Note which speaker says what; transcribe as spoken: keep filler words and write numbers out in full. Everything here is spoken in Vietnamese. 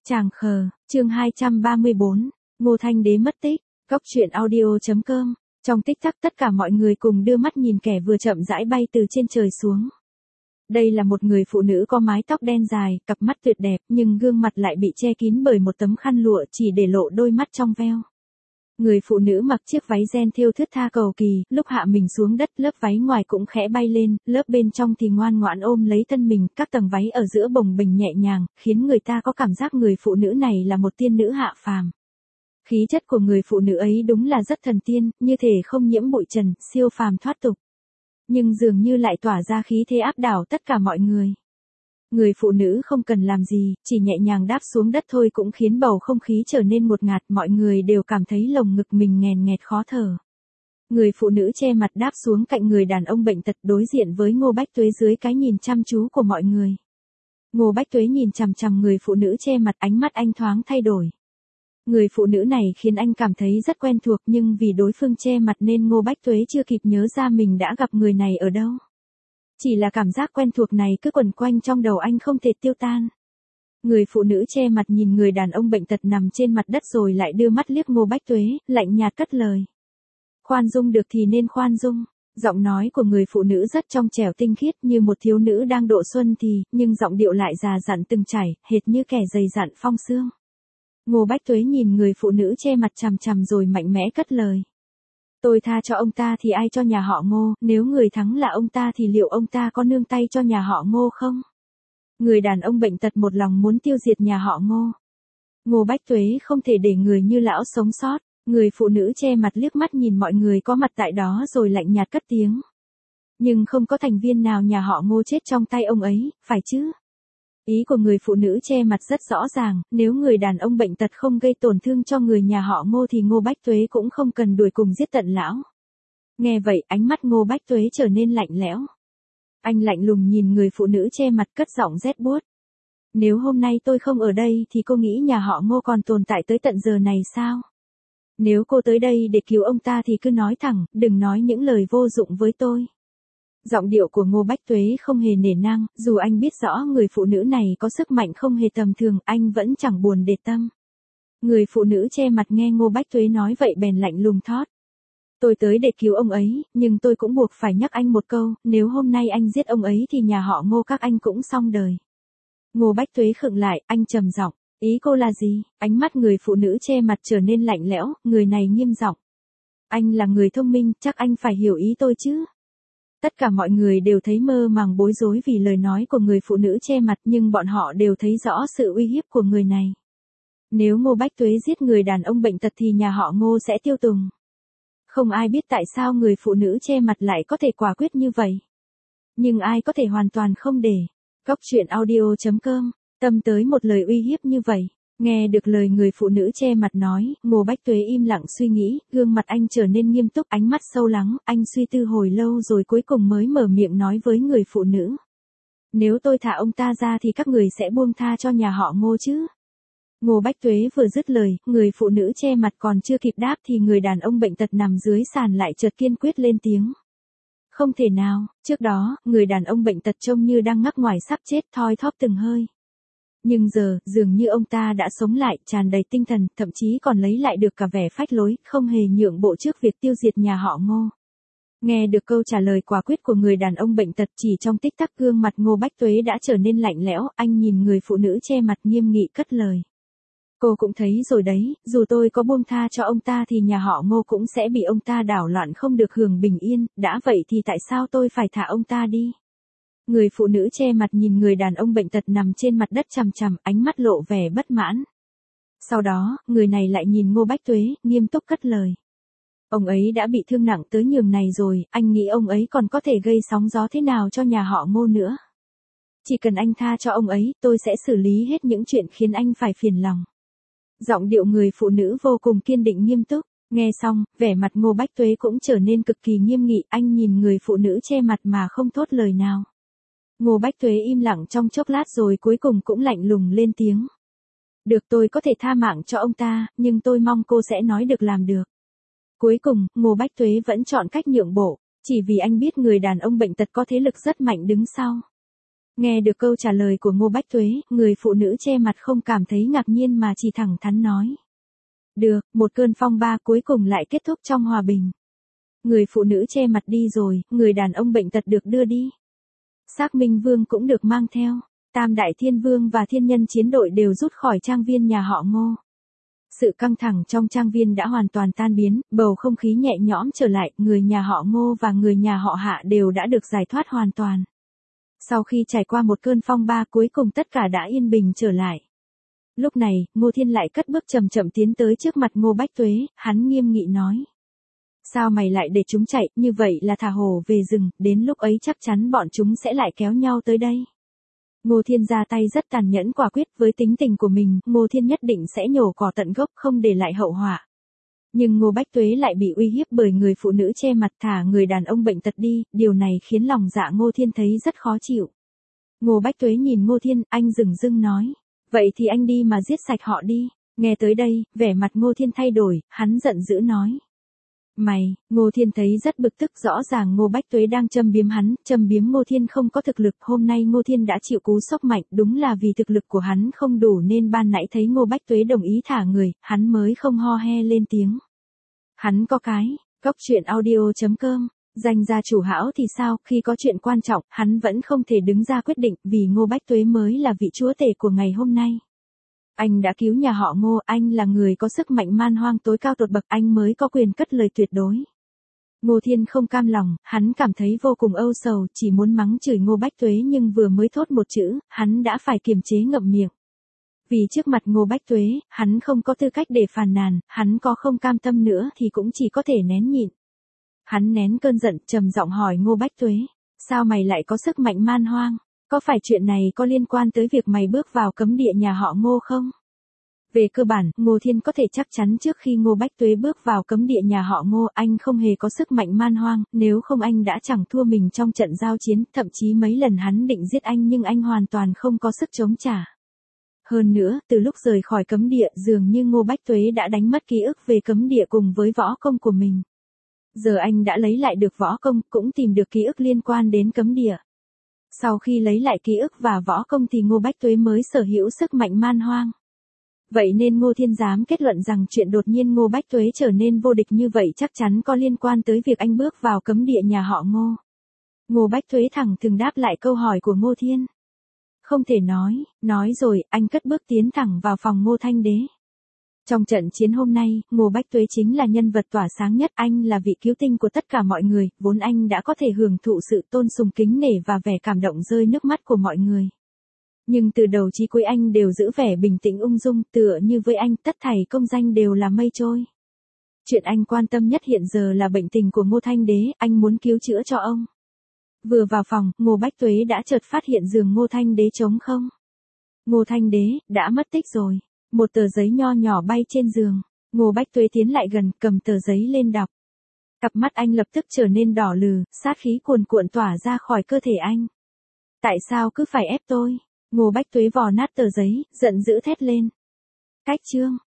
Speaker 1: Tràng khờ, chương hai trăm ba mươi bốn, Ngô Thanh Đế mất tích, Góc truyện audio chấm com. Trong tích tắc tất cả mọi người cùng đưa mắt nhìn kẻ vừa chậm rãi bay từ trên trời xuống. Đây là một người phụ nữ có mái tóc đen dài, cặp mắt tuyệt đẹp, nhưng gương mặt lại bị che kín bởi một tấm khăn lụa chỉ để lộ đôi mắt trong veo. Người phụ nữ mặc chiếc váy ren thêu thướt tha cầu kỳ, lúc hạ mình xuống đất lớp váy ngoài cũng khẽ bay lên, lớp bên trong thì ngoan ngoãn ôm lấy thân mình, các tầng váy ở giữa bồng bềnh nhẹ nhàng, khiến người ta có cảm giác người phụ nữ này là một tiên nữ hạ phàm. Khí chất của người phụ nữ ấy đúng là rất thần tiên, như thể không nhiễm bụi trần, siêu phàm thoát tục. Nhưng dường như lại tỏa ra khí thế áp đảo tất cả mọi người. Người phụ nữ không cần làm gì, chỉ nhẹ nhàng đáp xuống đất thôi cũng khiến bầu không khí trở nên ngột ngạt, mọi người đều cảm thấy lồng ngực mình nghèn nghẹt khó thở. Người phụ nữ che mặt đáp xuống cạnh người đàn ông bệnh tật đối diện với Ngô Bách Tuế dưới cái nhìn chăm chú của mọi người. Ngô Bách Tuế nhìn chằm chằm người phụ nữ che mặt, ánh mắt anh thoáng thay đổi. Người phụ nữ này khiến anh cảm thấy rất quen thuộc, nhưng vì đối phương che mặt nên Ngô Bách Tuế chưa kịp nhớ ra mình đã gặp người này ở đâu. Chỉ là cảm giác quen thuộc này cứ quẩn quanh trong đầu anh không thể tiêu tan. Người phụ nữ che mặt nhìn người đàn ông bệnh tật nằm trên mặt đất rồi lại đưa mắt liếc Ngô Bách Tuế, lạnh nhạt cất lời. Khoan dung được thì nên khoan dung. Giọng nói của người phụ nữ rất trong trẻo tinh khiết như một thiếu nữ đang độ xuân thì, nhưng giọng điệu lại già dặn từng chảy, hệt như kẻ dày dặn phong xương. Ngô Bách Tuế nhìn người phụ nữ che mặt chằm chằm rồi mạnh mẽ cất lời. Tôi tha cho ông ta thì ai cho nhà họ Ngô, nếu người thắng là ông ta thì liệu ông ta có nương tay cho nhà họ Ngô không? Người đàn ông bệnh tật một lòng muốn tiêu diệt nhà họ Ngô. Ngô Bách Tuế không thể để người như lão sống sót, người phụ nữ che mặt liếc mắt nhìn mọi người có mặt tại đó rồi lạnh nhạt cất tiếng. Nhưng không có thành viên nào nhà họ Ngô chết trong tay ông ấy, phải chứ? Ý của người phụ nữ che mặt rất rõ ràng, nếu người đàn ông bệnh tật không gây tổn thương cho người nhà họ Ngô thì Ngô Bách Tuế cũng không cần đuổi cùng giết tận lão. Nghe vậy, ánh mắt Ngô Bách Tuế trở nên lạnh lẽo. Anh lạnh lùng nhìn người phụ nữ che mặt cất giọng rét buốt. Nếu hôm nay tôi không ở đây thì cô nghĩ nhà họ Ngô còn tồn tại tới tận giờ này sao? Nếu cô tới đây để cứu ông ta thì cứ nói thẳng, đừng nói những lời vô dụng với tôi. Giọng điệu của Ngô Bách Tuế không hề nể nang, dù anh biết rõ người phụ nữ này có sức mạnh không hề tầm thường, anh vẫn chẳng buồn để tâm. Người phụ nữ che mặt nghe Ngô Bách Tuế nói vậy bèn lạnh lùng thốt. Tôi tới để cứu ông ấy, nhưng tôi cũng buộc phải nhắc anh một câu, nếu hôm nay anh giết ông ấy thì nhà họ Ngô các anh cũng xong đời. Ngô Bách Tuế khựng lại, anh trầm giọng, ý cô là gì? Ánh mắt người phụ nữ che mặt trở nên lạnh lẽo, người này nghiêm giọng. Anh là người thông minh, chắc anh phải hiểu ý tôi chứ? Tất cả mọi người đều thấy mơ màng bối rối vì lời nói của người phụ nữ che mặt, nhưng bọn họ đều thấy rõ sự uy hiếp của người này. Nếu Ngô Bách Tuế giết người đàn ông bệnh tật thì nhà họ Ngô sẽ tiêu tùng. Không ai biết tại sao người phụ nữ che mặt lại có thể quả quyết như vậy. Nhưng ai có thể hoàn toàn không để. Góc truyện audio chấm com, tâm tới một lời uy hiếp như vậy. Nghe được lời người phụ nữ che mặt nói, Ngô Bách Tuế im lặng suy nghĩ, gương mặt anh trở nên nghiêm túc, ánh mắt sâu lắng, anh suy tư hồi lâu rồi cuối cùng mới mở miệng nói với người phụ nữ. Nếu tôi thả ông ta ra thì các người sẽ buông tha cho nhà họ Ngô chứ? Ngô Bách Tuế vừa dứt lời, người phụ nữ che mặt còn chưa kịp đáp thì người đàn ông bệnh tật nằm dưới sàn lại chợt kiên quyết lên tiếng. Không thể nào, trước đó, người đàn ông bệnh tật trông như đang ngắc ngoài sắp chết thoi thóp từng hơi. Nhưng giờ, dường như ông ta đã sống lại, tràn đầy tinh thần, thậm chí còn lấy lại được cả vẻ phách lối, không hề nhượng bộ trước việc tiêu diệt nhà họ Ngô. Nghe được câu trả lời quả quyết của người đàn ông bệnh tật chỉ trong tích tắc gương mặt Ngô Bách Tuế đã trở nên lạnh lẽo, anh nhìn người phụ nữ che mặt nghiêm nghị cất lời. Cô cũng thấy rồi đấy, dù tôi có buông tha cho ông ta thì nhà họ Ngô cũng sẽ bị ông ta đảo loạn không được hưởng bình yên, đã vậy thì tại sao tôi phải thả ông ta đi? Người phụ nữ che mặt nhìn người đàn ông bệnh tật nằm trên mặt đất chằm chằm, ánh mắt lộ vẻ bất mãn. Sau đó, người này lại nhìn Ngô Bách Tuế, nghiêm túc cất lời. Ông ấy đã bị thương nặng tới nhường này rồi, anh nghĩ ông ấy còn có thể gây sóng gió thế nào cho nhà họ Ngô nữa? Chỉ cần anh tha cho ông ấy, tôi sẽ xử lý hết những chuyện khiến anh phải phiền lòng. Giọng điệu người phụ nữ vô cùng kiên định nghiêm túc, nghe xong, vẻ mặt Ngô Bách Tuế cũng trở nên cực kỳ nghiêm nghị, anh nhìn người phụ nữ che mặt mà không thốt lời nào. Ngô Bách Tuế im lặng trong chốc lát rồi cuối cùng cũng lạnh lùng lên tiếng. Được, tôi có thể tha mạng cho ông ta, nhưng tôi mong cô sẽ nói được làm được. Cuối cùng, Ngô Bách Tuế vẫn chọn cách nhượng bộ, chỉ vì anh biết người đàn ông bệnh tật có thế lực rất mạnh đứng sau. Nghe được câu trả lời của Ngô Bách Tuế, người phụ nữ che mặt không cảm thấy ngạc nhiên mà chỉ thẳng thắn nói. Được, một cơn phong ba cuối cùng lại kết thúc trong hòa bình. Người phụ nữ che mặt đi rồi, người đàn ông bệnh tật được đưa đi. Xác Minh Vương cũng được mang theo. Tam Đại Thiên Vương và Thiên Nhân chiến đội đều rút khỏi trang viên nhà họ Ngô. Sự căng thẳng trong trang viên đã hoàn toàn tan biến, bầu không khí nhẹ nhõm trở lại, người nhà họ Ngô và người nhà họ Hạ đều đã được giải thoát hoàn toàn. Sau khi trải qua một cơn phong ba cuối cùng tất cả đã yên bình trở lại. Lúc này, Ngô Thiên lại cất bước chậm chậm tiến tới trước mặt Ngô Bách Tuế, hắn nghiêm nghị nói. Sao mày lại để chúng chạy, như vậy là thả hổ về rừng, đến lúc ấy chắc chắn bọn chúng sẽ lại kéo nhau tới đây. Ngô Thiên ra tay rất tàn nhẫn quả quyết, với tính tình của mình, Ngô Thiên nhất định sẽ nhổ cỏ tận gốc không để lại hậu họa. Nhưng Ngô Bách Tuế lại bị uy hiếp bởi người phụ nữ che mặt thả người đàn ông bệnh tật đi, điều này khiến lòng dạ Ngô Thiên thấy rất khó chịu. Ngô Bách Tuế nhìn Ngô Thiên, anh dửng dưng nói, vậy thì anh đi mà giết sạch họ đi. Nghe tới đây, vẻ mặt Ngô Thiên thay đổi, hắn giận dữ nói. Mày, Ngô Thiên thấy rất bực tức, rõ ràng Ngô Bách Tuế đang châm biếm hắn, châm biếm Ngô Thiên không có thực lực, hôm nay Ngô Thiên đã chịu cú sốc mạnh, đúng là vì thực lực của hắn không đủ nên ban nãy thấy Ngô Bách Tuế đồng ý thả người, hắn mới không ho he lên tiếng. Hắn có cái, cốc truyện audio chấm com, danh gia chủ hão thì sao, khi có chuyện quan trọng, hắn vẫn không thể đứng ra quyết định, vì Ngô Bách Tuế mới là vị chúa tể của ngày hôm nay. Anh đã cứu nhà họ Ngô, anh là người có sức mạnh man hoang tối cao tột bậc, anh mới có quyền cất lời tuyệt đối. Ngô Thiên không cam lòng, hắn cảm thấy vô cùng âu sầu, chỉ muốn mắng chửi Ngô Bách Tuế nhưng vừa mới thốt một chữ, hắn đã phải kiềm chế ngậm miệng. Vì trước mặt Ngô Bách Tuế, hắn không có tư cách để phàn nàn, hắn có không cam tâm nữa thì cũng chỉ có thể nén nhịn. Hắn nén cơn giận, trầm giọng hỏi Ngô Bách Tuế, sao mày lại có sức mạnh man hoang? Có phải chuyện này có liên quan tới việc mày bước vào cấm địa nhà họ Ngô không? Về cơ bản, Ngô Thiên có thể chắc chắn trước khi Ngô Bách Tuế bước vào cấm địa nhà họ Ngô, anh không hề có sức mạnh man hoang, nếu không anh đã chẳng thua mình trong trận giao chiến, thậm chí mấy lần hắn định giết anh nhưng anh hoàn toàn không có sức chống trả. Hơn nữa, từ lúc rời khỏi cấm địa, dường như Ngô Bách Tuế đã đánh mất ký ức về cấm địa cùng với võ công của mình. Giờ anh đã lấy lại được võ công, cũng tìm được ký ức liên quan đến cấm địa. Sau khi lấy lại ký ức và võ công thì Ngô Bách Tuế mới sở hữu sức mạnh man hoang. Vậy nên Ngô Thiên dám kết luận rằng chuyện đột nhiên Ngô Bách Tuế trở nên vô địch như vậy chắc chắn có liên quan tới việc anh bước vào cấm địa nhà họ Ngô. Ngô Bách Tuế thẳng thừng đáp lại câu hỏi của Ngô Thiên. Không thể nói, nói rồi, anh cất bước tiến thẳng vào phòng Ngô Thanh Đế. Trong trận chiến hôm nay, Ngô Bách Tuế chính là nhân vật tỏa sáng nhất, anh là vị cứu tinh của tất cả mọi người, vốn anh đã có thể hưởng thụ sự tôn sùng kính nể và vẻ cảm động rơi nước mắt của mọi người. Nhưng từ đầu chí cuối anh đều giữ vẻ bình tĩnh ung dung, tựa như với anh tất thảy công danh đều là mây trôi. Chuyện anh quan tâm nhất hiện giờ là bệnh tình của Ngô Thanh Đế, anh muốn cứu chữa cho ông. Vừa vào phòng, Ngô Bách Tuế đã chợt phát hiện giường Ngô Thanh Đế trống không. Ngô Thanh Đế, đã mất tích rồi. Một tờ giấy nho nhỏ bay trên giường. Ngô Bách Tuế tiến lại gần, cầm tờ giấy lên đọc. Cặp mắt anh lập tức trở nên đỏ lừ, sát khí cuồn cuộn tỏa ra khỏi cơ thể anh. Tại sao cứ phải ép tôi? Ngô Bách Tuế vò nát tờ giấy, giận dữ thét lên. Cách chương.